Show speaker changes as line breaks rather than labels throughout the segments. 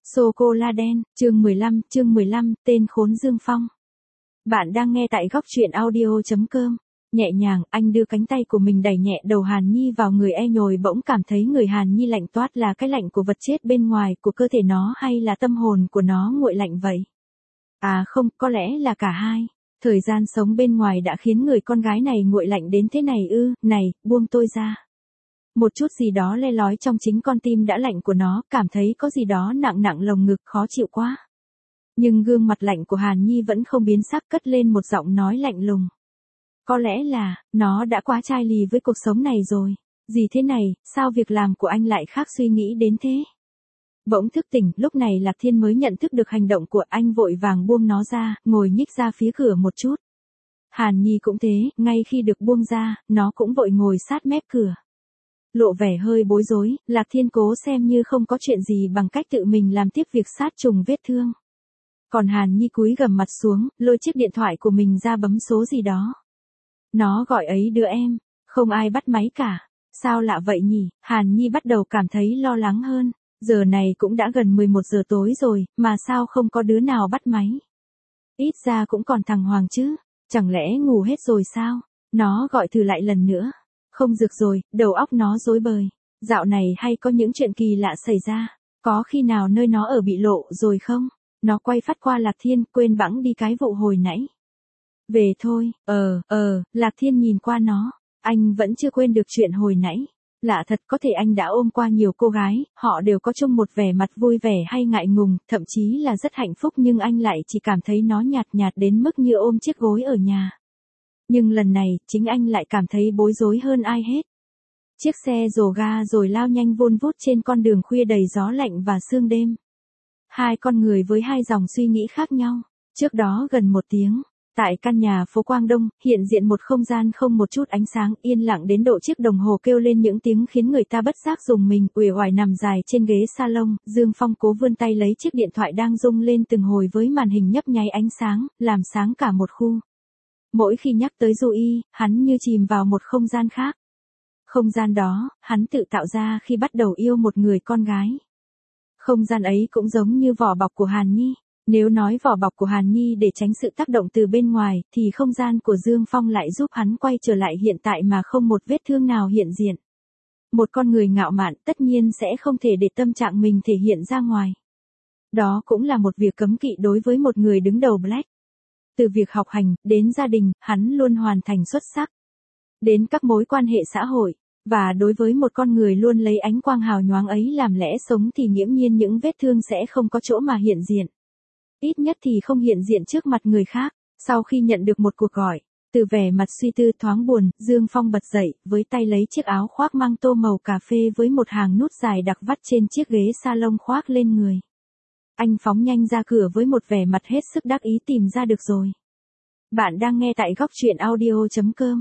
Sô-cô-la đen, chương 15, tên khốn Dương Phong. Bạn đang nghe tại góc truyện audio.com. Nhẹ nhàng, anh đưa cánh tay của mình đẩy nhẹ đầu Hàn Nhi vào người nhồi bỗng cảm thấy người Hàn Nhi lạnh toát là cái lạnh của vật chết bên ngoài của cơ thể nó hay là tâm hồn của nó nguội lạnh vậy? À không, có lẽ là cả hai. Thời gian sống bên ngoài đã khiến người con gái này nguội lạnh đến thế này ư, này, buông tôi ra. Một chút gì đó le lói trong chính con tim đã lạnh của nó, cảm thấy có gì đó nặng nặng lồng ngực khó chịu quá. Nhưng gương mặt lạnh của Hàn Nhi vẫn không biến sắc, cất lên một giọng nói lạnh lùng. Có lẽ là, nó đã quá chai lì với cuộc sống này rồi. Gì thế này, sao việc làm của anh lại khác suy nghĩ đến thế? Bỗng thức tỉnh, lúc này Lạc Thiên mới nhận thức được hành động của anh, vội vàng buông nó ra, ngồi nhích ra phía cửa một chút. Hàn Nhi cũng thế, ngay khi được buông ra, nó cũng vội ngồi sát mép cửa. Lộ vẻ hơi bối rối, Lạc Thiên cố xem như không có chuyện gì bằng cách tự mình làm tiếp việc sát trùng vết thương. Còn Hàn Nhi cúi gằm mặt xuống, lôi chiếc điện thoại của mình ra bấm số gì đó. Nó gọi ấy đứa em, không ai bắt máy cả. Sao lạ vậy nhỉ? Hàn Nhi bắt đầu cảm thấy lo lắng hơn. Giờ này cũng đã gần 11 giờ tối rồi, mà sao không có đứa nào bắt máy? Ít ra cũng còn thằng Hoàng chứ, chẳng lẽ ngủ hết rồi sao? Nó gọi thử lại lần nữa. Không rực rồi, đầu óc nó rối bời. Dạo này hay có những chuyện kỳ lạ xảy ra. Có khi nào nơi nó ở bị lộ rồi không? Nó quay phát qua Lạc Thiên, quên bẵng đi cái vụ hồi nãy. Về thôi, Lạc Thiên nhìn qua nó. Anh vẫn chưa quên được chuyện hồi nãy. Lạ thật, có thể anh đã ôm qua nhiều cô gái, họ đều có chung một vẻ mặt vui vẻ hay ngại ngùng, thậm chí là rất hạnh phúc, nhưng anh lại chỉ cảm thấy nó nhạt nhạt đến mức như ôm chiếc gối ở nhà. Nhưng lần này, chính anh lại cảm thấy bối rối hơn ai hết. Chiếc xe rồ ga rồi lao nhanh vun vút trên con đường khuya đầy gió lạnh và sương đêm. Hai con người với hai dòng suy nghĩ khác nhau. Trước đó gần 1 tiếng, tại căn nhà phố Quang Đông, hiện diện một không gian không một chút ánh sáng, yên lặng đến độ chiếc đồng hồ kêu lên những tiếng khiến người ta bất giác rùng mình. Uể oải nằm dài trên ghế salon, Dương Phong cố vươn tay lấy chiếc điện thoại đang rung lên từng hồi với màn hình nhấp nháy ánh sáng, làm sáng cả một khu. Mỗi khi nhắc tới Du Y, hắn như chìm vào một không gian khác. Không gian đó, hắn tự tạo ra khi bắt đầu yêu một người con gái. Không gian ấy cũng giống như vỏ bọc của Hàn Nhi. Nếu nói vỏ bọc của Hàn Nhi để tránh sự tác động từ bên ngoài, thì không gian của Dương Phong lại giúp hắn quay trở lại hiện tại mà không một vết thương nào hiện diện. Một con người ngạo mạn tất nhiên sẽ không thể để tâm trạng mình thể hiện ra ngoài. Đó cũng là một việc cấm kỵ đối với một người đứng đầu Black. Từ việc học hành, đến gia đình, hắn luôn hoàn thành xuất sắc. Đến các mối quan hệ xã hội, và đối với một con người luôn lấy ánh quang hào nhoáng ấy làm lẽ sống thì nghiễm nhiên những vết thương sẽ không có chỗ mà hiện diện. Ít nhất thì không hiện diện trước mặt người khác. Sau khi nhận được một cuộc gọi, từ vẻ mặt suy tư thoáng buồn, Dương Phong bật dậy, với tay lấy chiếc áo khoác mang tô màu cà phê với một hàng nút dài đặc vắt trên chiếc ghế salon khoác lên người. Anh phóng nhanh ra cửa với một vẻ mặt hết sức đắc ý, tìm ra được rồi. Bạn đang nghe tại góc truyện audio.com.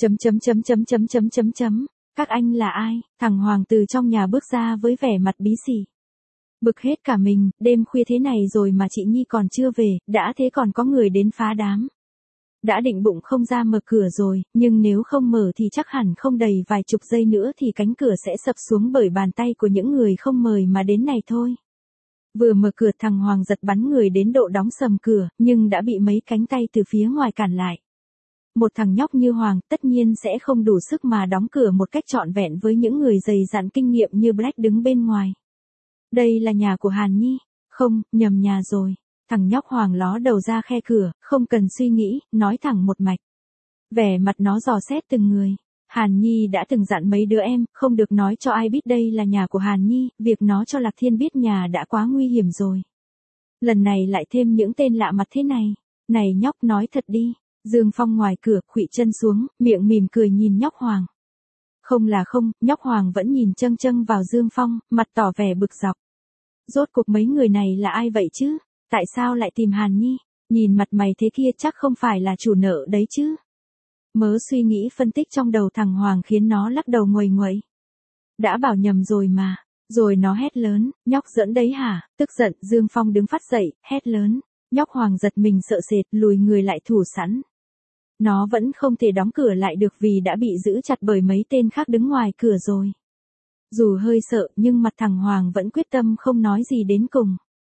Các anh là ai? Thằng Hoàng từ trong nhà bước ra với vẻ mặt bí xỉ. Bực hết cả mình, đêm khuya thế này rồi mà chị Nhi còn chưa về, đã thế còn có người đến phá đám. Đã định bụng không ra mở cửa rồi, nhưng nếu không mở thì chắc hẳn không đầy vài chục giây nữa thì cánh cửa sẽ sập xuống bởi bàn tay của những người không mời mà đến này thôi. Vừa mở cửa thằng Hoàng giật bắn người đến độ đóng sầm cửa, nhưng đã bị mấy cánh tay từ phía ngoài cản lại. Một thằng nhóc như Hoàng tất nhiên sẽ không đủ sức mà đóng cửa một cách trọn vẹn với những người dày dặn kinh nghiệm như Black đứng bên ngoài. Đây là nhà của Hàn Nhi. Không, nhầm nhà rồi. Thằng nhóc Hoàng ló đầu ra khe cửa, không cần suy nghĩ, nói thẳng một mạch. Vẻ mặt nó dò xét từng người. Hàn Nhi đã từng dặn mấy đứa em, không được nói cho ai biết đây là nhà của Hàn Nhi, việc nó cho Lạc Thiên biết nhà đã quá nguy hiểm rồi. Lần này lại thêm những tên lạ mặt thế này. Này nhóc, nói thật đi. Dương Phong ngoài cửa, khuỵu chân xuống, miệng mỉm cười nhìn nhóc Hoàng. Không là không, nhóc Hoàng vẫn nhìn châng châng vào Dương Phong, mặt tỏ vẻ bực dọc. Rốt cuộc mấy người này là ai vậy chứ? Tại sao lại tìm Hàn Nhi? Nhìn mặt mày thế kia chắc không phải là chủ nợ đấy chứ? Mớ suy nghĩ phân tích trong đầu thằng Hoàng khiến nó lắc đầu nguầy nguậy. Đã bảo nhầm rồi mà. Rồi nó hét lớn, nhóc giỡn đấy hả? Tức giận, Dương Phong đứng phát dậy, hét lớn. Nhóc Hoàng giật mình sợ sệt, lùi người lại thủ sẵn. Nó vẫn không thể đóng cửa lại được vì đã bị giữ chặt bởi mấy tên khác đứng ngoài cửa rồi. Dù hơi sợ nhưng mặt thằng Hoàng vẫn quyết tâm không nói gì đến cùng.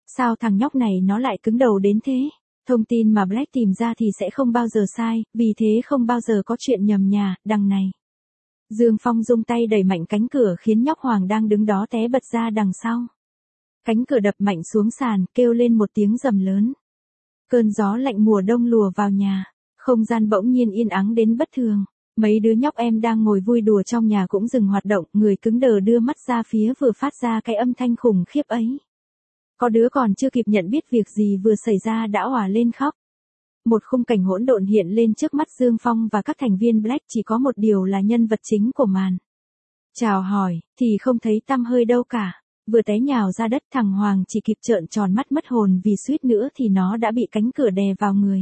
Sao thằng nhóc này nó lại cứng đầu đến thế? Thông tin mà Black tìm ra thì sẽ không bao giờ sai, vì thế không bao giờ có chuyện nhầm nhà, đằng này. Dương Phong rung tay đẩy mạnh cánh cửa khiến nhóc Hoàng đang đứng đó té bật ra đằng sau. Cánh cửa đập mạnh xuống sàn, kêu lên một tiếng rầm lớn. Cơn gió lạnh mùa đông lùa vào nhà, không gian bỗng nhiên yên ắng đến bất thường. Mấy đứa nhóc em đang ngồi vui đùa trong nhà cũng dừng hoạt động, người cứng đờ đưa mắt ra phía vừa phát ra cái âm thanh khủng khiếp ấy. Có đứa còn chưa kịp nhận biết việc gì vừa xảy ra đã òa lên khóc. Một khung cảnh hỗn độn hiện lên trước mắt Dương Phong và các thành viên Black, chỉ có một điều là nhân vật chính của màn. Chào hỏi, thì không thấy tăm hơi đâu cả. Vừa té nhào ra đất, thằng Hoàng chỉ kịp trợn tròn mắt mất hồn vì suýt nữa thì nó đã bị cánh cửa đè vào người.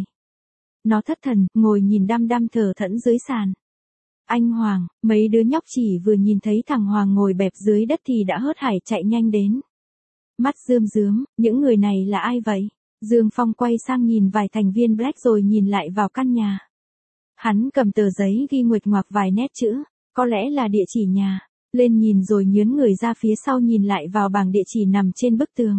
Nó thất thần, ngồi nhìn đăm đăm thờ thẫn dưới sàn. Anh Hoàng, mấy đứa nhóc chỉ vừa nhìn thấy thằng Hoàng ngồi bẹp dưới đất thì đã hớt hải chạy nhanh đến. Mắt rơm rớm, những người này là ai vậy? Dương Phong quay sang nhìn vài thành viên Black rồi nhìn lại vào căn nhà. Hắn cầm tờ giấy ghi nguệch ngoạc vài nét chữ, có lẽ là địa chỉ nhà, lên nhìn rồi nhướn người ra phía sau nhìn lại vào bảng địa chỉ nằm trên bức tường.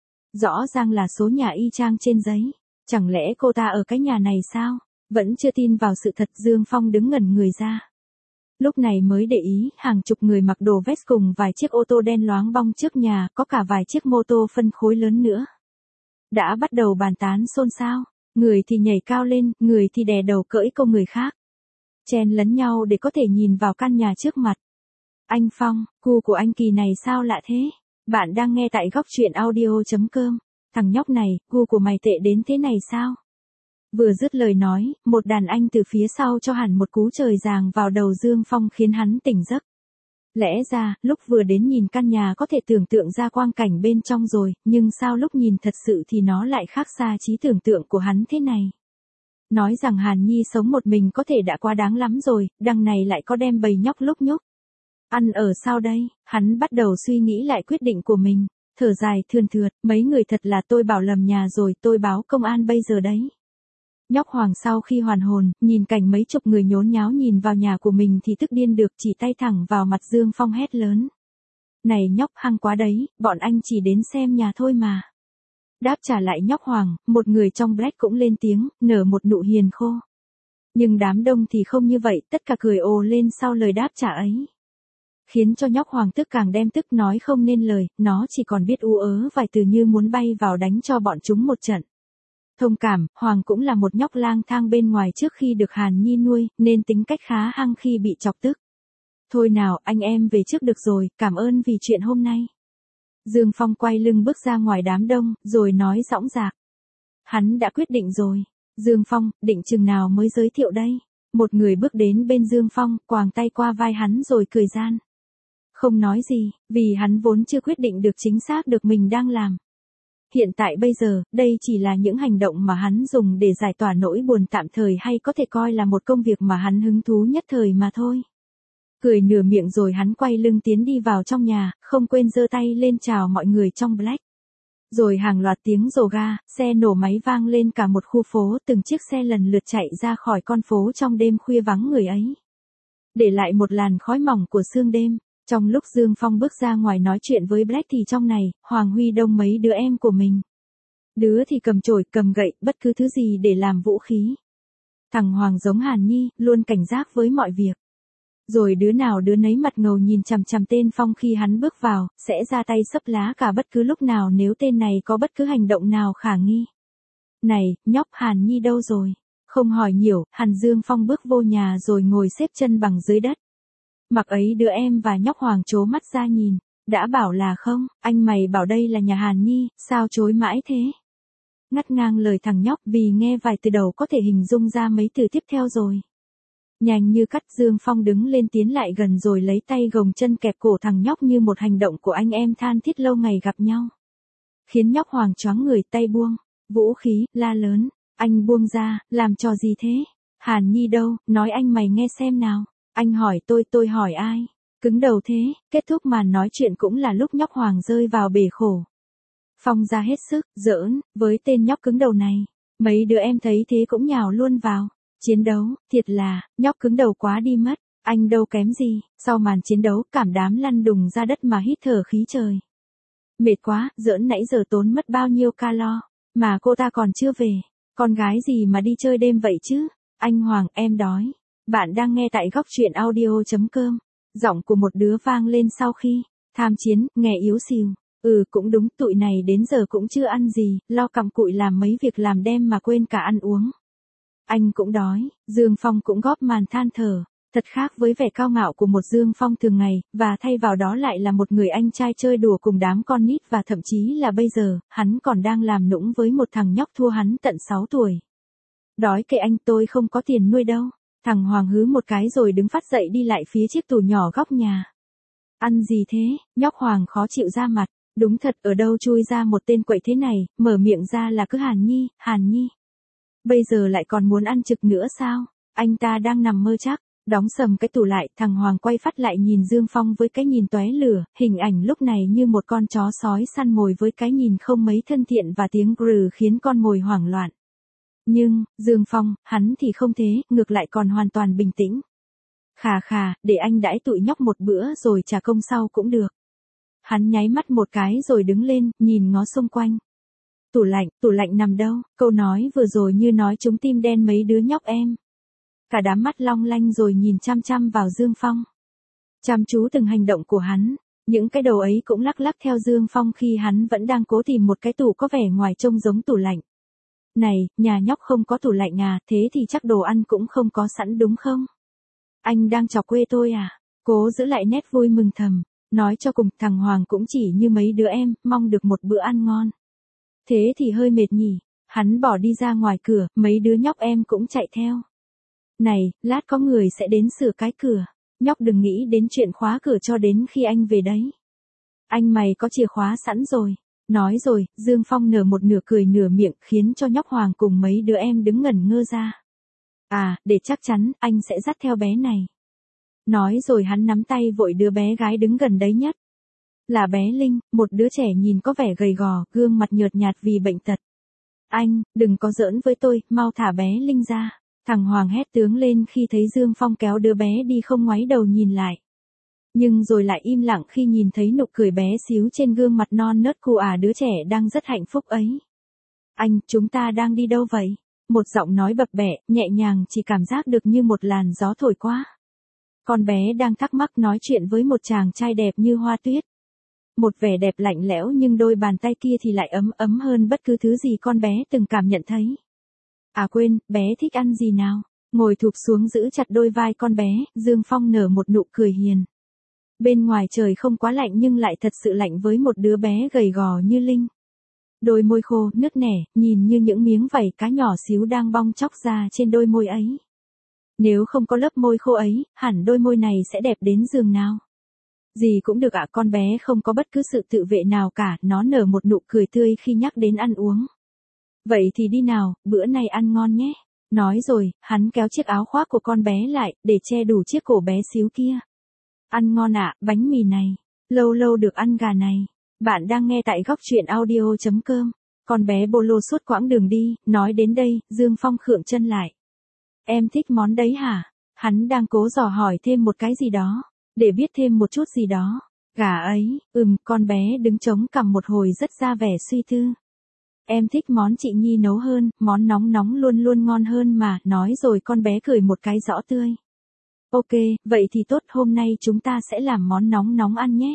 Rõ ràng là số nhà y chang trên giấy, chẳng lẽ cô ta ở cái nhà này sao? Vẫn chưa tin vào sự thật, Dương Phong đứng ngẩn người ra. Lúc này mới để ý, hàng chục người mặc đồ vest cùng vài chiếc ô tô đen loáng bong trước nhà, có cả vài chiếc mô tô phân khối lớn nữa. Đã bắt đầu bàn tán xôn xao, người thì nhảy cao lên, người thì đè đầu cỡi câu người khác. Chen lấn nhau để có thể nhìn vào căn nhà trước mặt. Anh Phong, cu của anh Kỳ này sao lạ thế? Bạn đang nghe tại góc truyện audio.com. Thằng nhóc này, cu của mày tệ đến thế này sao? Vừa dứt lời nói, một đàn anh từ phía sau cho hẳn một cú trời giáng vào đầu Dương Phong khiến hắn tỉnh giấc. Lẽ ra, lúc vừa đến nhìn căn nhà có thể tưởng tượng ra quang cảnh bên trong rồi, nhưng sao lúc nhìn thật sự thì nó lại khác xa trí tưởng tượng của hắn thế này. Nói rằng Hàn Nhi sống một mình có thể đã quá đáng lắm rồi, đằng này lại có đem bầy nhóc lúc nhúc. Ăn ở sao đây? Hắn bắt đầu suy nghĩ lại quyết định của mình, thở dài thườn thượt, mấy người thật là tôi bảo lầm nhà rồi, tôi báo công an bây giờ đấy. Nhóc Hoàng sau khi hoàn hồn, nhìn cảnh mấy chục người nhốn nháo nhìn vào nhà của mình thì tức điên được, chỉ tay thẳng vào mặt Dương Phong hét lớn. Này nhóc, hăng quá đấy, bọn anh chỉ đến xem nhà thôi mà. Đáp trả lại nhóc Hoàng, một người trong Black cũng lên tiếng, nở một nụ hiền khô. Nhưng đám đông thì không như vậy, tất cả cười ồ lên sau lời đáp trả ấy. Khiến cho nhóc Hoàng tức càng đem tức, nói không nên lời, nó chỉ còn biết ú ớ vài từ như muốn bay vào đánh cho bọn chúng một trận. Thông cảm, Hoàng cũng là một nhóc lang thang bên ngoài trước khi được Hàn Nhi nuôi, nên tính cách khá hăng khi bị chọc tức. Thôi nào, anh em về trước được rồi, cảm ơn vì chuyện hôm nay. Dương Phong quay lưng bước ra ngoài đám đông, rồi nói dõng dạc. Hắn đã quyết định rồi. Dương Phong, định chừng nào mới giới thiệu đây? Một người bước đến bên Dương Phong, quàng tay qua vai hắn rồi cười gian. Không nói gì, vì hắn vốn chưa quyết định được chính xác được mình đang làm. Hiện tại bây giờ, đây chỉ là những hành động mà hắn dùng để giải tỏa nỗi buồn tạm thời, hay có thể coi là một công việc mà hắn hứng thú nhất thời mà thôi. Cười nửa miệng rồi hắn quay lưng tiến đi vào trong nhà, không quên giơ tay lên chào mọi người trong Black. Rồi hàng loạt tiếng rồ ga, xe nổ máy vang lên cả một khu phố, từng chiếc xe lần lượt chạy ra khỏi con phố trong đêm khuya vắng người ấy. Để lại một làn khói mỏng của sương đêm. Trong lúc Dương Phong bước ra ngoài nói chuyện với Black thì trong này, Hoàng Huy đông mấy đứa em của mình. Đứa thì cầm chổi, cầm gậy, bất cứ thứ gì để làm vũ khí. Thằng Hoàng giống Hàn Nhi, luôn cảnh giác với mọi việc. Rồi đứa nào đứa nấy mặt ngầu nhìn chằm chằm tên Phong khi hắn bước vào, sẽ ra tay xấp lá cả bất cứ lúc nào nếu tên này có bất cứ hành động nào khả nghi. Này, nhóc, Hàn Nhi đâu rồi? Không hỏi nhiều, Hàn Dương Phong bước vô nhà rồi ngồi xếp chân bằng dưới đất. Mặc ấy đứa em và nhóc Hoàng trố mắt ra nhìn, đã bảo là không, anh mày bảo đây là nhà Hàn Nhi, sao chối mãi thế? Ngắt ngang lời thằng nhóc vì nghe vài từ đầu có thể hình dung ra mấy từ tiếp theo rồi. Nhanh như cắt Dương Phong đứng lên tiến lại gần rồi lấy tay gồng chân kẹp cổ thằng nhóc như một hành động của anh em than thiết lâu ngày gặp nhau. Khiến nhóc Hoàng choáng người, tay buông, vũ khí, la lớn, anh buông ra, làm trò gì thế? Hàn Nhi đâu, nói anh mày nghe xem nào. Anh hỏi tôi hỏi ai? Cứng đầu thế, kết thúc màn nói chuyện cũng là lúc nhóc Hoàng rơi vào bể khổ. Phong ra hết sức, giỡn, với tên nhóc cứng đầu này. Mấy đứa em thấy thế cũng nhào luôn vào. Chiến đấu, thiệt là, nhóc cứng đầu quá đi mất, anh đâu kém gì. Sau màn chiến đấu, cảm đám lăn đùng ra đất mà hít thở khí trời. Mệt quá, giỡn nãy giờ tốn mất bao nhiêu calo, mà cô ta còn chưa về. Con gái gì mà đi chơi đêm vậy chứ? Anh Hoàng, em đói. Bạn đang nghe tại góc truyện audio.com. Giọng của một đứa vang lên sau khi tham chiến, nghe yếu xìu. Cũng đúng, tụi này đến giờ cũng chưa ăn gì, lo cặm cụi làm mấy việc làm đêm mà quên cả ăn uống. Anh cũng đói, Dương Phong cũng góp màn than thở. Thật khác với vẻ cao ngạo của một Dương Phong thường ngày, và thay vào đó lại là một người anh trai chơi đùa cùng đám con nít và thậm chí là bây giờ, hắn còn đang làm nũng với một thằng nhóc thua hắn tận 6 tuổi. Đói kệ anh, tôi không có tiền nuôi đâu. Thằng Hoàng hứ một cái rồi đứng phát dậy đi lại phía chiếc tủ nhỏ góc nhà. Ăn gì thế? Nhóc Hoàng khó chịu ra mặt. Đúng thật, ở đâu chui ra một tên quậy thế này, mở miệng ra là cứ Hàn Nhi, Hàn Nhi. Bây giờ lại còn muốn ăn trực nữa sao? Anh ta đang nằm mơ chắc. Đóng sầm cái tủ lại, thằng Hoàng quay phát lại nhìn Dương Phong với cái nhìn tóe lửa, hình ảnh lúc này như một con chó sói săn mồi với cái nhìn không mấy thân thiện và tiếng grừ khiến con mồi hoảng loạn. Nhưng, Dương Phong, hắn thì không thế, ngược lại còn hoàn toàn bình tĩnh. Khà, để anh đãi tụi nhóc một bữa rồi trả công sau cũng được. Hắn nháy mắt một cái rồi đứng lên, nhìn ngó xung quanh. Tủ lạnh nằm đâu? Câu nói vừa rồi như nói trúng tim đen mấy đứa nhóc em. Cả đám mắt long lanh rồi nhìn chăm chăm vào Dương Phong. Chăm chú từng hành động của hắn, những cái đầu ấy cũng lắc lắc theo Dương Phong khi hắn vẫn đang cố tìm một cái tủ có vẻ ngoài trông giống tủ lạnh. Này, nhà nhóc không có tủ lạnh à, thế thì chắc đồ ăn cũng không có sẵn đúng không? Anh đang chọc quê tôi à? Cố giữ lại nét vui mừng thầm, nói cho cùng thằng Hoàng cũng chỉ như mấy đứa em, mong được một bữa ăn ngon. Thế thì hơi mệt nhỉ, hắn bỏ đi ra ngoài cửa, mấy đứa nhóc em cũng chạy theo. Này, lát có người sẽ đến sửa cái cửa, nhóc đừng nghĩ đến chuyện khóa cửa cho đến khi anh về đấy. Anh mày có chìa khóa sẵn rồi. Nói rồi, Dương Phong nở một nửa cười nửa miệng khiến cho nhóc Hoàng cùng mấy đứa em đứng ngẩn ngơ ra. À, để chắc chắn, anh sẽ dắt theo bé này. Nói rồi hắn nắm tay vội đứa bé gái đứng gần đấy nhất. Là bé Linh, một đứa trẻ nhìn có vẻ gầy gò, gương mặt nhợt nhạt vì bệnh tật. Anh, đừng có giỡn với tôi, mau thả bé Linh ra. Thằng Hoàng hét tướng lên khi thấy Dương Phong kéo đứa bé đi không ngoái đầu nhìn lại. Nhưng rồi lại im lặng khi nhìn thấy nụ cười bé xíu trên gương mặt non nớt của đứa trẻ đang rất hạnh phúc ấy. Anh, chúng ta đang đi đâu vậy? Một giọng nói bập bẹ, nhẹ nhàng chỉ cảm giác được như một làn gió thổi qua. Con bé đang thắc mắc nói chuyện với một chàng trai đẹp như hoa tuyết. Một vẻ đẹp lạnh lẽo nhưng đôi bàn tay kia thì lại ấm ấm hơn bất cứ thứ gì con bé từng cảm nhận thấy. À quên, bé thích ăn gì nào? Ngồi thụp xuống giữ chặt đôi vai con bé, Dương Phong nở một nụ cười hiền. Bên ngoài trời không quá lạnh nhưng lại thật sự lạnh với một đứa bé gầy gò như Linh. Đôi môi khô, nứt nẻ, nhìn như những miếng vảy cá nhỏ xíu đang bong chóc ra trên đôi môi ấy. Nếu không có lớp môi khô ấy, hẳn đôi môi này sẽ đẹp đến giường nào. Gì cũng được ạ, con bé không có bất cứ sự tự vệ nào cả, nó nở một nụ cười tươi khi nhắc đến ăn uống. Vậy thì đi nào, bữa này ăn ngon nhé. Nói rồi, hắn kéo chiếc áo khoác của con bé lại, để che đủ chiếc cổ bé xíu kia. Ăn ngon ạ, bánh mì này. Lâu lâu được ăn gà này. Bạn đang nghe tại góc truyện audio.com. Con bé bô lô suốt quãng đường đi, nói đến đây, Dương Phong khựng chân lại. Em thích món đấy hả? Hắn đang cố dò hỏi thêm một cái gì đó, để biết thêm một chút gì đó. Gà ấy, con bé đứng chống cằm một hồi rất ra vẻ suy tư. Em thích món chị Nhi nấu hơn, món nóng nóng luôn luôn ngon hơn mà, nói rồi con bé cười một cái rõ tươi. Ok, vậy thì tốt, hôm nay chúng ta sẽ làm món nóng nóng ăn nhé.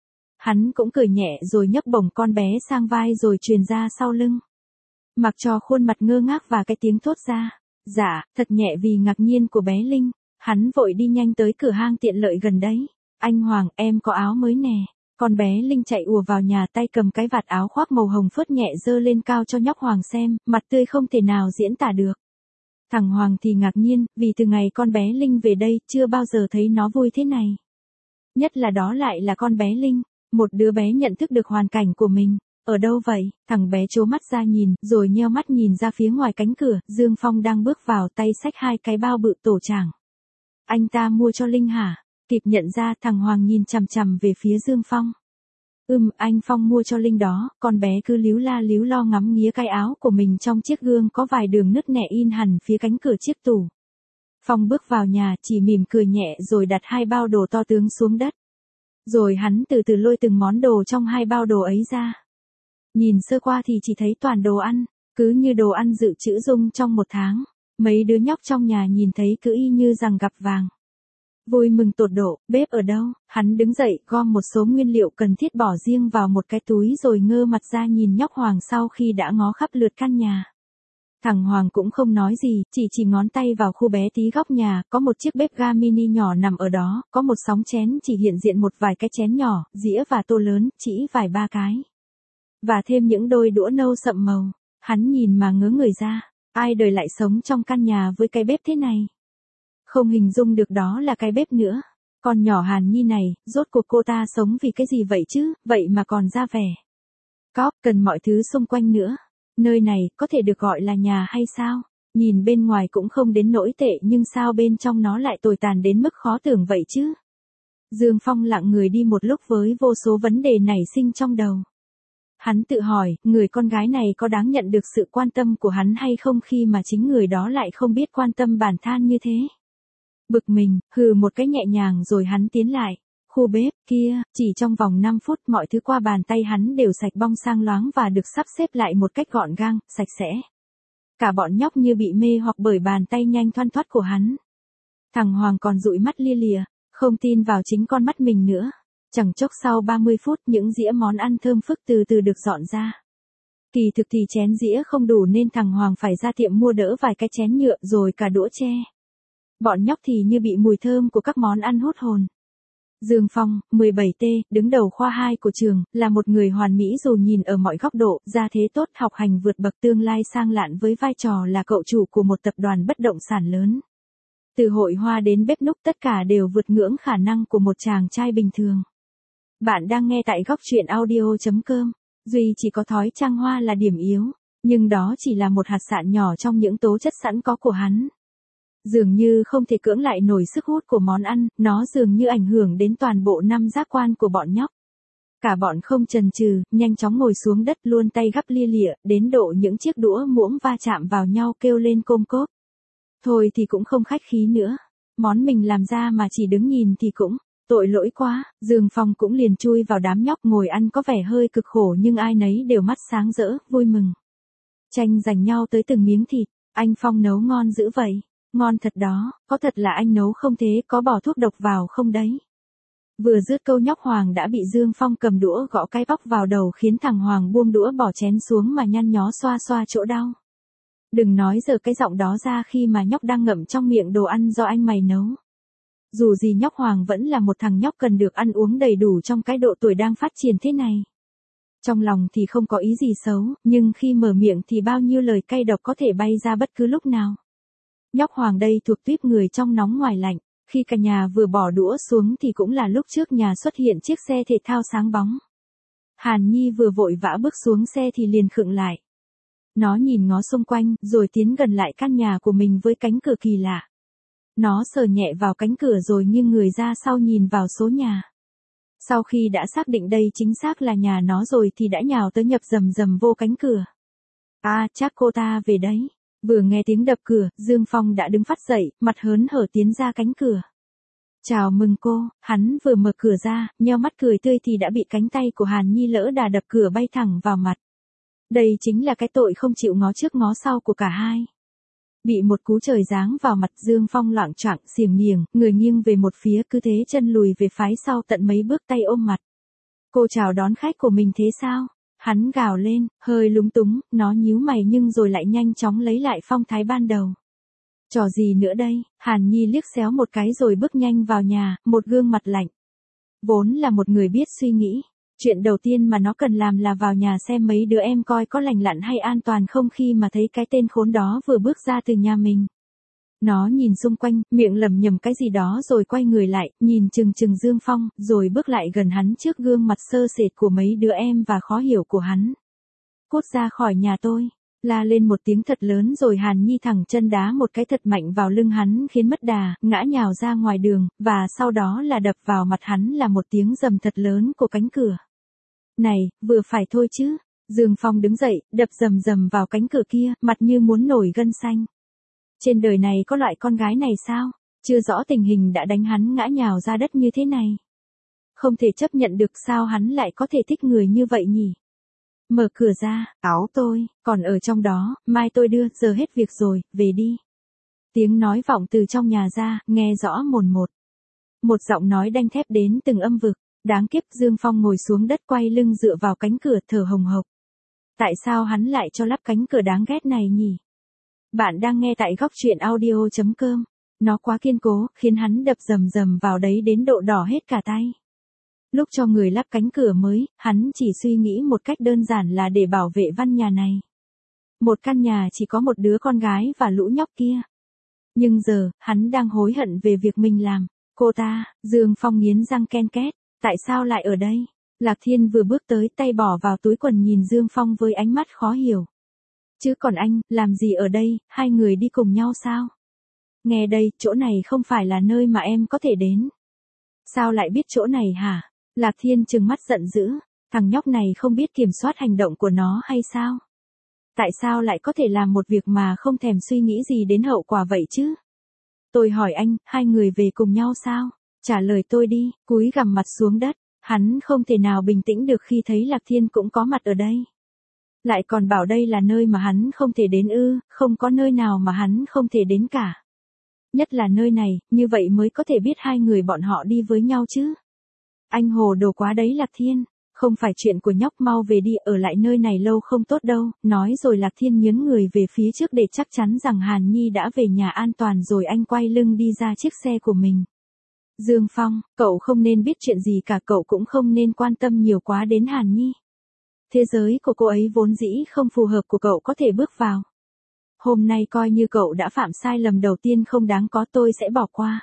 Hắn cũng cười nhẹ rồi nhấc bổng con bé sang vai rồi truyền ra sau lưng. Mặc cho khuôn mặt ngơ ngác và cái tiếng thốt ra. Dạ, thật nhẹ vì ngạc nhiên của bé Linh. Hắn vội đi nhanh tới cửa hang tiện lợi gần đấy. Anh Hoàng, em có áo mới nè. Con bé Linh chạy ùa vào nhà tay cầm cái vạt áo khoác màu hồng phớt nhẹ dơ lên cao cho nhóc Hoàng xem, mặt tươi không thể nào diễn tả được. Thằng Hoàng thì ngạc nhiên, vì từ ngày con bé Linh về đây, chưa bao giờ thấy nó vui thế này. Nhất là đó lại là con bé Linh, một đứa bé nhận thức được hoàn cảnh của mình. Ở đâu vậy? Thằng bé trố mắt ra nhìn, rồi nheo mắt nhìn ra phía ngoài cánh cửa, Dương Phong đang bước vào tay xách 2 cái bao bự tổ tràng. Anh ta mua cho Linh hả? Kịp nhận ra, thằng Hoàng nhìn chằm chằm về phía Dương Phong. Anh Phong mua cho Linh đó, con bé cứ líu la líu lo ngắm nghía cái áo của mình trong chiếc gương có vài đường nứt nẻ in hẳn phía cánh cửa chiếc tủ. Phong bước vào nhà, chỉ mỉm cười nhẹ rồi đặt 2 bao đồ to tướng xuống đất. Rồi hắn từ từ lôi từng món đồ trong hai bao đồ ấy ra. Nhìn sơ qua thì chỉ thấy toàn đồ ăn, cứ như đồ ăn dự trữ dung trong một tháng. Mấy đứa nhóc trong nhà nhìn thấy cứ y như rằng gặp vàng. Vui mừng tột độ, bếp ở đâu? Hắn đứng dậy gom một số nguyên liệu cần thiết bỏ riêng vào một cái túi rồi ngơ mặt ra nhìn nhóc Hoàng sau khi đã ngó khắp lượt căn nhà. Thằng Hoàng cũng không nói gì, chỉ ngón tay vào khu bé tí góc nhà, có một chiếc bếp ga mini nhỏ nằm ở đó, có một sóng chén chỉ hiện diện một vài cái chén nhỏ, dĩa và tô lớn, chỉ vài ba cái. Và thêm những đôi đũa nâu sậm màu. Hắn nhìn mà ngớ người ra, ai đời lại sống trong căn nhà với cái bếp thế này. Không hình dung được đó là cái bếp nữa. Con nhỏ Hàn Nhi này, rốt cuộc cô ta sống vì cái gì vậy chứ, vậy mà còn ra vẻ. Cóp, cần mọi thứ xung quanh nữa. Nơi này, có thể được gọi là nhà hay sao? Nhìn bên ngoài cũng không đến nỗi tệ nhưng sao bên trong nó lại tồi tàn đến mức khó tưởng vậy chứ? Dương Phong lặng người đi một lúc với vô số vấn đề nảy sinh trong đầu. Hắn tự hỏi, người con gái này có đáng nhận được sự quan tâm của hắn hay không khi mà chính người đó lại không biết quan tâm bản thân như thế? Bực mình, hừ một cái nhẹ nhàng rồi hắn tiến lại. Khu bếp kia, chỉ trong vòng 5 phút mọi thứ qua bàn tay hắn đều sạch bong sang loáng và được sắp xếp lại một cách gọn gàng, sạch sẽ. Cả bọn nhóc như bị mê hoặc bởi bàn tay nhanh thoăn thoắt của hắn. Thằng Hoàng còn dụi mắt lia lịa, không tin vào chính con mắt mình nữa. Chẳng chốc sau 30 phút những dĩa món ăn thơm phức từ từ được dọn ra. Kỳ thực thì chén dĩa không đủ nên thằng Hoàng phải ra tiệm mua đỡ vài cái chén nhựa rồi cả đũa tre. Bọn nhóc thì như bị mùi thơm của các món ăn hút hồn. Dương Phong, 17T, đứng đầu khoa 2 của trường, là một người hoàn mỹ dù nhìn ở mọi góc độ, gia thế tốt, học hành vượt bậc, tương lai sang lạn với vai trò là cậu chủ của một tập đoàn bất động sản lớn. Từ hội hoa đến bếp núc tất cả đều vượt ngưỡng khả năng của một chàng trai bình thường. Bạn đang nghe tại góc truyện audio.com. Duy chỉ có thói trăng hoa là điểm yếu, nhưng đó chỉ là một hạt sạn nhỏ trong những tố chất sẵn có của hắn. Dường như không thể cưỡng lại nổi sức hút của món ăn, nó dường như ảnh hưởng đến toàn bộ năm giác quan của bọn nhóc. Cả bọn không chần chừ, nhanh chóng ngồi xuống đất luôn tay gắp lia lịa, đến độ những chiếc đũa muỗng va chạm vào nhau kêu lên côm cốp. Thôi thì cũng không khách khí nữa. Món mình làm ra mà chỉ đứng nhìn thì cũng tội lỗi quá. Dương Phong cũng liền chui vào đám nhóc ngồi ăn có vẻ hơi cực khổ nhưng ai nấy đều mắt sáng rỡ, vui mừng. Tranh giành nhau tới từng miếng thịt. Anh Phong nấu ngon dữ vậy. Ngon thật đó, có thật là anh nấu không thế, có bỏ thuốc độc vào không đấy? Vừa dứt câu nhóc Hoàng đã bị Dương Phong cầm đũa gõ cái bóc vào đầu khiến thằng Hoàng buông đũa bỏ chén xuống mà nhăn nhó xoa xoa chỗ đau. Đừng nói giờ cái giọng đó ra khi mà nhóc đang ngậm trong miệng đồ ăn do anh mày nấu. Dù gì nhóc Hoàng vẫn là một thằng nhóc cần được ăn uống đầy đủ trong cái độ tuổi đang phát triển thế này. Trong lòng thì không có ý gì xấu, nhưng khi mở miệng thì bao nhiêu lời cay độc có thể bay ra bất cứ lúc nào. Nhóc Hoàng đây thuộc tuýp người trong nóng ngoài lạnh, khi cả nhà vừa bỏ đũa xuống thì cũng là lúc trước nhà xuất hiện chiếc xe thể thao sáng bóng. Hàn Nhi vừa vội vã bước xuống xe thì liền khựng lại. Nó nhìn ngó xung quanh, rồi tiến gần lại căn nhà của mình với cánh cửa kỳ lạ. Nó sờ nhẹ vào cánh cửa rồi nghiêng người ra sau nhìn vào số nhà. Sau khi đã xác định đây chính xác là nhà nó rồi thì đã nhào tới nhập rầm rầm vô cánh cửa. À, chắc cô ta về đấy. Vừa nghe tiếng đập cửa, Dương Phong đã đứng phắt dậy, mặt hớn hở tiến ra cánh cửa. Chào mừng cô, hắn vừa mở cửa ra, nheo mắt cười tươi thì đã bị cánh tay của Hàn Nhi lỡ đà đập cửa bay thẳng vào mặt. Đây chính là cái tội không chịu ngó trước ngó sau của cả hai. Bị một cú trời giáng vào mặt Dương Phong loạng choạng xiềng niềng, người nghiêng về một phía cứ thế chân lùi về phái sau tận mấy bước tay ôm mặt. Cô chào đón khách của mình thế sao? Hắn gào lên, hơi lúng túng, nó nhíu mày nhưng rồi lại nhanh chóng lấy lại phong thái ban đầu. Trò gì nữa đây? Hàn Nhi liếc xéo một cái rồi bước nhanh vào nhà, một gương mặt lạnh. Vốn là một người biết suy nghĩ. Chuyện đầu tiên mà nó cần làm là vào nhà xem mấy đứa em coi có lành lặn hay an toàn không khi mà thấy cái tên khốn đó vừa bước ra từ nhà mình. Nó nhìn xung quanh, miệng lẩm nhẩm cái gì đó rồi quay người lại, nhìn chừng chừng Dương Phong, rồi bước lại gần hắn trước gương mặt sơ sệt của mấy đứa em và khó hiểu của hắn. Cút ra khỏi nhà tôi, la lên một tiếng thật lớn rồi Hàn Nhi thẳng chân đá một cái thật mạnh vào lưng hắn khiến mất đà, ngã nhào ra ngoài đường, và sau đó là đập vào mặt hắn là một tiếng rầm thật lớn của cánh cửa. Này, vừa phải thôi chứ. Dương Phong đứng dậy, đập rầm rầm vào cánh cửa kia, mặt như muốn nổi gân xanh. Trên đời này có loại con gái này sao? Chưa rõ tình hình đã đánh hắn ngã nhào ra đất như thế này. Không thể chấp nhận được sao hắn lại có thể thích người như vậy nhỉ? Mở cửa ra, áo tôi, còn ở trong đó, mai tôi đưa, giờ hết việc rồi, về đi. Tiếng nói vọng từ trong nhà ra, nghe rõ mồn một. Một giọng nói đanh thép đến từng âm vực, đáng kiếp. Dương Phong ngồi xuống đất quay lưng dựa vào cánh cửa thở hồng hộc. Tại sao hắn lại cho lắp cánh cửa đáng ghét này nhỉ? Bạn đang nghe tại góc truyện audio.com. Nó quá kiên cố, khiến hắn đập rầm rầm vào đấy đến độ đỏ hết cả tay. Lúc cho người lắp cánh cửa mới, hắn chỉ suy nghĩ một cách đơn giản là để bảo vệ căn nhà này. Một căn nhà chỉ có một đứa con gái và lũ nhóc kia. Nhưng giờ, hắn đang hối hận về việc mình làm. Cô ta, Dương Phong nghiến răng ken két, tại sao lại ở đây? Lạc Thiên vừa bước tới, tay bỏ vào túi quần nhìn Dương Phong với ánh mắt khó hiểu. Chứ còn anh, làm gì ở đây, hai người đi cùng nhau sao? Nghe đây, chỗ này không phải là nơi mà em có thể đến. Sao lại biết chỗ này hả? Lạc Thiên trừng mắt giận dữ, thằng nhóc này không biết kiểm soát hành động của nó hay sao? Tại sao lại có thể làm một việc mà không thèm suy nghĩ gì đến hậu quả vậy chứ? Tôi hỏi anh, hai người về cùng nhau sao? Trả lời tôi đi, cúi gằm mặt xuống đất, hắn không thể nào bình tĩnh được khi thấy Lạc Thiên cũng có mặt ở đây. Lại còn bảo đây là nơi mà hắn không thể đến ư, không có nơi nào mà hắn không thể đến cả. Nhất là nơi này, như vậy mới có thể biết hai người bọn họ đi với nhau chứ. Anh hồ đồ quá đấy Lạc Thiên, không phải chuyện của nhóc, mau về đi, ở lại nơi này lâu không tốt đâu. Nói rồi Lạc Thiên nhướng người về phía trước để chắc chắn rằng Hàn Nhi đã về nhà an toàn rồi anh quay lưng đi ra chiếc xe của mình. Dương Phong, cậu không nên biết chuyện gì cả, cậu cũng không nên quan tâm nhiều quá đến Hàn Nhi. Thế giới của cô ấy vốn dĩ không phù hợp của cậu có thể bước vào. Hôm nay coi như cậu đã phạm sai lầm đầu tiên không đáng có, tôi sẽ bỏ qua.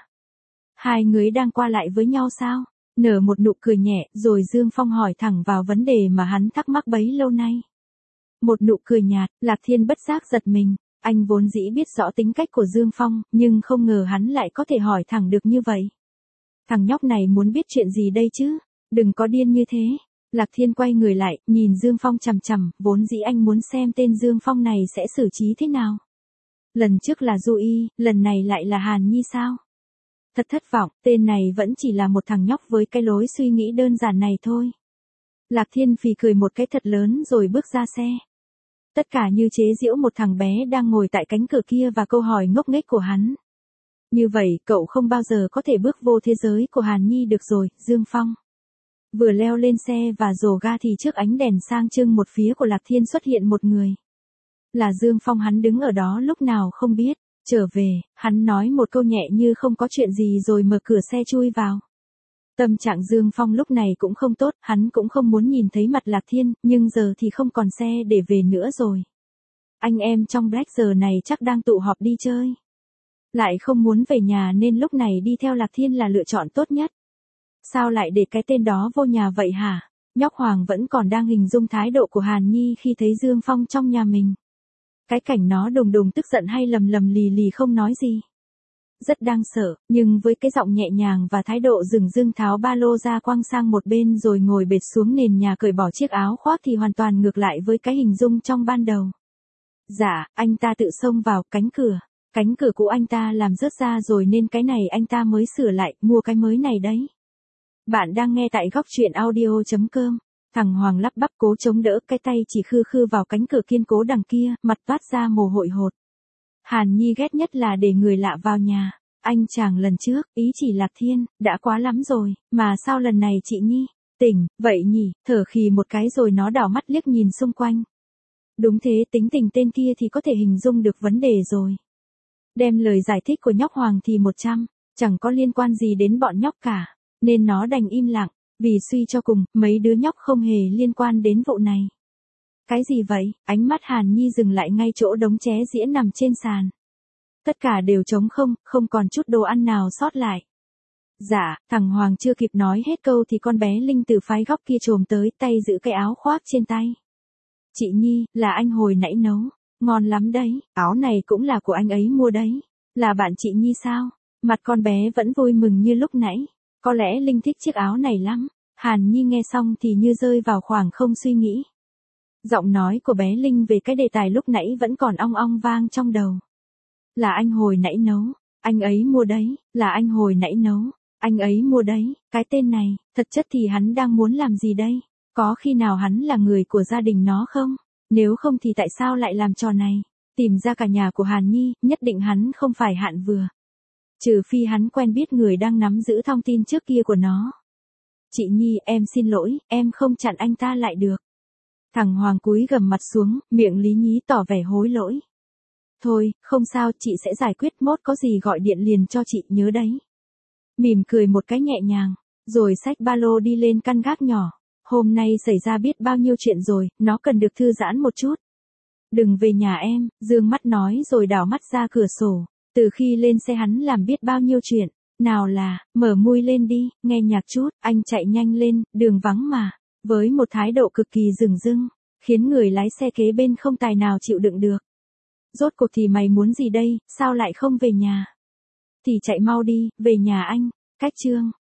Hai người đang qua lại với nhau sao? Nở một nụ cười nhẹ, rồi Dương Phong hỏi thẳng vào vấn đề mà hắn thắc mắc bấy lâu nay. Một nụ cười nhạt, Lạc Thiên bất giác giật mình, anh vốn dĩ biết rõ tính cách của Dương Phong, nhưng không ngờ hắn lại có thể hỏi thẳng được như vậy. Thằng nhóc này muốn biết chuyện gì đây chứ? Đừng có điên như thế. Lạc Thiên quay người lại, nhìn Dương Phong chằm chằm, vốn dĩ anh muốn xem tên Dương Phong này sẽ xử trí thế nào. Lần trước là Du Y, lần này lại là Hàn Nhi sao? Thật thất vọng, tên này vẫn chỉ là một thằng nhóc với cái lối suy nghĩ đơn giản này thôi. Lạc Thiên phì cười một cái thật lớn rồi bước ra xe. Tất cả như chế giễu một thằng bé đang ngồi tại cánh cửa kia và câu hỏi ngốc nghếch của hắn. Như vậy, cậu không bao giờ có thể bước vô thế giới của Hàn Nhi được rồi, Dương Phong. Vừa leo lên xe và rồ ga thì trước ánh đèn sang trưng một phía của Lạc Thiên xuất hiện một người. Là Dương Phong, hắn đứng ở đó lúc nào không biết. Trở về, hắn nói một câu nhẹ như không có chuyện gì rồi mở cửa xe chui vào. Tâm trạng Dương Phong lúc này cũng không tốt, hắn cũng không muốn nhìn thấy mặt Lạc Thiên, nhưng giờ thì không còn xe để về nữa rồi. Anh em trong Black giờ này chắc đang tụ họp đi chơi. Lại không muốn về nhà nên lúc này đi theo Lạc Thiên là lựa chọn tốt nhất. Sao lại để cái tên đó vô nhà vậy hả? Nhóc Hoàng vẫn còn đang hình dung thái độ của Hàn Nhi khi thấy Dương Phong trong nhà mình. Cái cảnh nó đùng đùng tức giận hay lầm lầm lì lì không nói gì. Rất đang sợ, nhưng với cái giọng nhẹ nhàng và thái độ dửng dưng tháo ba lô ra quăng sang một bên rồi ngồi bệt xuống nền nhà cởi bỏ chiếc áo khoác thì hoàn toàn ngược lại với cái hình dung trong ban đầu. Dạ, anh ta tự xông vào cánh cửa cũ anh ta làm rớt ra rồi nên cái này anh ta mới sửa lại, mua cái mới này đấy. Bạn đang nghe tại góc truyện audio.com. Thằng Hoàng lắp bắp cố chống đỡ, cái tay chỉ khư khư vào cánh cửa kiên cố đằng kia, mặt toát ra mồ hôi hột. Hàn Nhi ghét nhất là để người lạ vào nhà. Anh chàng lần trước, ý chỉ Lạc Thiên, đã quá lắm rồi, mà sao lần này chị Nhi, tỉnh, vậy nhỉ, thở khì một cái rồi nó đảo mắt liếc nhìn xung quanh. Đúng thế, tính tình tên kia thì có thể hình dung được vấn đề rồi. Đem lời giải thích của nhóc Hoàng thì 100, chẳng có liên quan gì đến bọn nhóc cả, nên nó đành im lặng. Vì suy cho cùng, mấy đứa nhóc không hề liên quan đến vụ này. Cái gì vậy? Ánh mắt Hàn Nhi dừng lại ngay chỗ đống ché dĩa nằm trên sàn. Tất cả đều trống không, không còn chút đồ ăn nào sót lại. Dạ, thằng Hoàng chưa kịp nói hết câu thì con bé Linh từ phái góc kia trồm tới, tay giữ cái áo khoác trên tay. Chị Nhi, là anh hồi nãy nấu, ngon lắm đấy, áo này cũng là của anh ấy mua đấy. Là bạn chị Nhi sao? Mặt con bé vẫn vui mừng như lúc nãy. Có lẽ Linh thích chiếc áo này lắm. Hàn Nhi nghe xong thì như rơi vào khoảng không suy nghĩ. Giọng nói của bé Linh về cái đề tài lúc nãy vẫn còn ong ong vang trong đầu. Là anh hồi nãy nấu, anh ấy mua đấy, là anh hồi nãy nấu. Anh ấy mua đấy, cái tên này, thật chất thì hắn đang muốn làm gì đây? Có khi nào hắn là người của gia đình nó không? Nếu không thì tại sao lại làm trò này? Tìm ra cả nhà của Hàn Nhi, nhất định hắn không phải hạn vừa. Trừ phi hắn quen biết người đang nắm giữ thông tin trước kia của nó. Chị Nhi, em xin lỗi, em không chặn anh ta lại được. Thằng Hoàng cúi gằm mặt xuống, miệng lý nhí tỏ vẻ hối lỗi. Thôi, không sao, chị sẽ giải quyết, mốt có gì gọi điện liền cho chị, nhớ đấy. Mỉm cười một cái nhẹ nhàng, rồi xách ba lô đi lên căn gác nhỏ. Hôm nay xảy ra biết bao nhiêu chuyện rồi, nó cần được thư giãn một chút. Đừng về nhà em, dương mắt nói rồi đảo mắt ra cửa sổ. Từ khi lên xe hắn làm biết bao nhiêu chuyện. Nào là, mở mui lên đi, nghe nhạc chút, anh chạy nhanh lên, đường vắng mà. Với một thái độ cực kỳ dửng dưng, khiến người lái xe kế bên không tài nào chịu đựng được. Rốt cuộc thì mày muốn gì đây, sao lại không về nhà? Thì chạy mau đi, về nhà anh. Cách chương